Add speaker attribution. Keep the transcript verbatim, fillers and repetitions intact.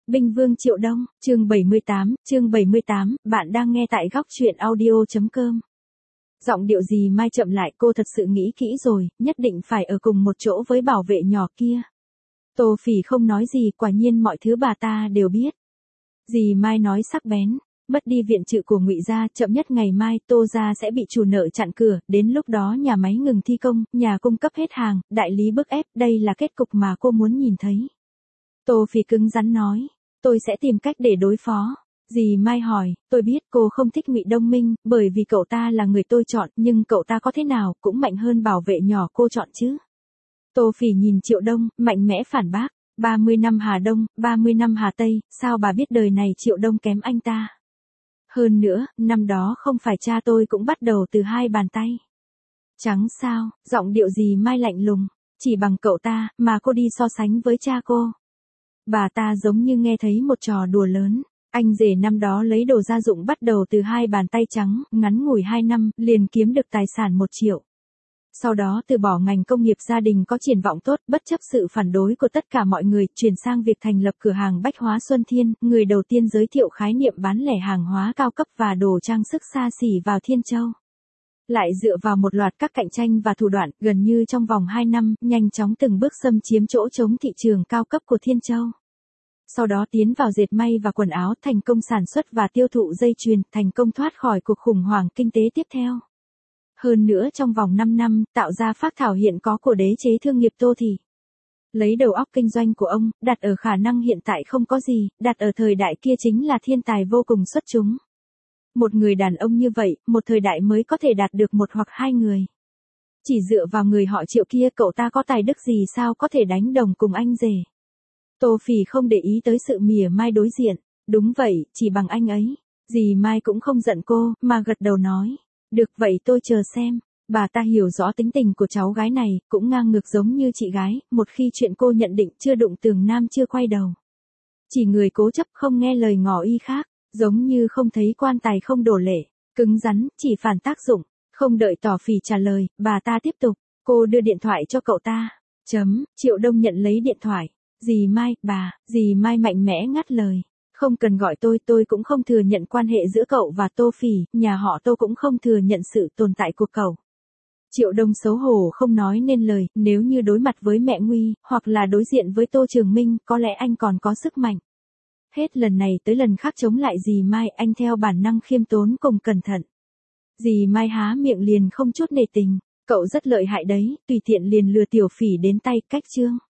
Speaker 1: Binh Vương Triệu Đông, chương bảy mươi tám, chương bảy mươi tám, bạn đang nghe tại góc truyện audio.com. Giọng điệu Dì Mai chậm lại, cô thật sự nghĩ kỹ rồi, nhất định phải ở cùng một chỗ với bảo vệ nhỏ kia. Tô Phỉ không nói gì, quả nhiên mọi thứ bà ta đều biết. Dì Mai nói sắc bén, mất đi viện trợ của Ngụy gia, chậm nhất ngày mai Tô gia sẽ bị chủ nợ chặn cửa, đến lúc đó nhà máy ngừng thi công, nhà cung cấp hết hàng, đại lý bức ép, đây là kết cục mà cô muốn nhìn thấy. Tô Phỉ cứng rắn nói, tôi sẽ tìm cách để đối phó. Dì Mai hỏi, tôi biết cô không thích Ngụy Đông Minh, bởi vì cậu ta là người tôi chọn, nhưng cậu ta có thế nào cũng mạnh hơn bảo vệ nhỏ cô chọn chứ. Tô Phỉ nhìn Triệu Đông, mạnh mẽ phản bác, ba mươi năm Hà Đông, ba mươi năm Hà Tây, sao bà biết đời này Triệu Đông kém anh ta. Hơn nữa, năm đó không phải cha tôi cũng bắt đầu từ hai bàn tay. Trắng sao, giọng điệu Dì Mai lạnh lùng, chỉ bằng cậu ta, mà cô đi so sánh với cha cô. Bà ta giống như nghe thấy một trò đùa lớn. Anh rể năm đó lấy đồ gia dụng bắt đầu từ hai bàn tay trắng, ngắn ngủi hai năm, liền kiếm được tài sản một triệu. Sau đó từ bỏ ngành công nghiệp, gia đình có triển vọng tốt, bất chấp sự phản đối của tất cả mọi người, chuyển sang việc thành lập cửa hàng bách hóa Xuân Thiên, người đầu tiên giới thiệu khái niệm bán lẻ hàng hóa cao cấp và đồ trang sức xa xỉ vào Thiên Châu. Lại dựa vào một loạt các cạnh tranh và thủ đoạn, gần như trong vòng hai năm, nhanh chóng từng bước xâm chiếm chỗ trống thị trường cao cấp của Thiên Châu. Sau đó tiến vào dệt may và quần áo, thành công sản xuất và tiêu thụ dây chuyền, thành công thoát khỏi cuộc khủng hoảng kinh tế tiếp theo. Hơn nữa trong vòng năm năm, tạo ra phác thảo hiện có của đế chế thương nghiệp Tô Thị. Lấy đầu óc kinh doanh của ông, đặt ở khả năng hiện tại không có gì, đặt ở thời đại kia chính là thiên tài vô cùng xuất chúng. Một người đàn ông như vậy, một thời đại mới có thể đạt được một hoặc hai người. Chỉ dựa vào người họ Triệu kia, cậu ta có tài đức gì sao có thể đánh đồng cùng anh rể. Tô Phỉ không để ý tới sự mỉa mai đối diện. Đúng vậy, chỉ bằng anh ấy. Dì Mai cũng không giận cô, mà gật đầu nói. Được vậy tôi chờ xem. Bà ta hiểu rõ tính tình của cháu gái này, cũng ngang ngược giống như chị gái, một khi chuyện cô nhận định chưa đụng tường nam chưa quay đầu. Chỉ người cố chấp không nghe lời ngỏ ý khác, giống như không thấy quan tài không đổ lệ, cứng rắn, chỉ phản tác dụng. Không đợi Tô Phỉ trả lời, bà ta tiếp tục, cô đưa điện thoại cho cậu ta. Chấm, Triệu Đông nhận lấy điện thoại. Dì Mai, bà, dì Mai mạnh mẽ ngắt lời. Không cần gọi tôi, tôi cũng không thừa nhận quan hệ giữa cậu và Tô Phỉ, nhà họ Tô cũng không thừa nhận sự tồn tại của cậu. Triệu Đông xấu hổ không nói nên lời, nếu như đối mặt với mẹ Nguy, hoặc là đối diện với Tô Trường Minh, có lẽ anh còn có sức mạnh. Hết lần này tới lần khác chống lại dì Mai, anh theo bản năng khiêm tốn cùng cẩn thận. Dì Mai há miệng liền không chút nể tình, cậu rất lợi hại đấy, tùy tiện liền lừa Tiểu Phỉ đến tay, cách chương.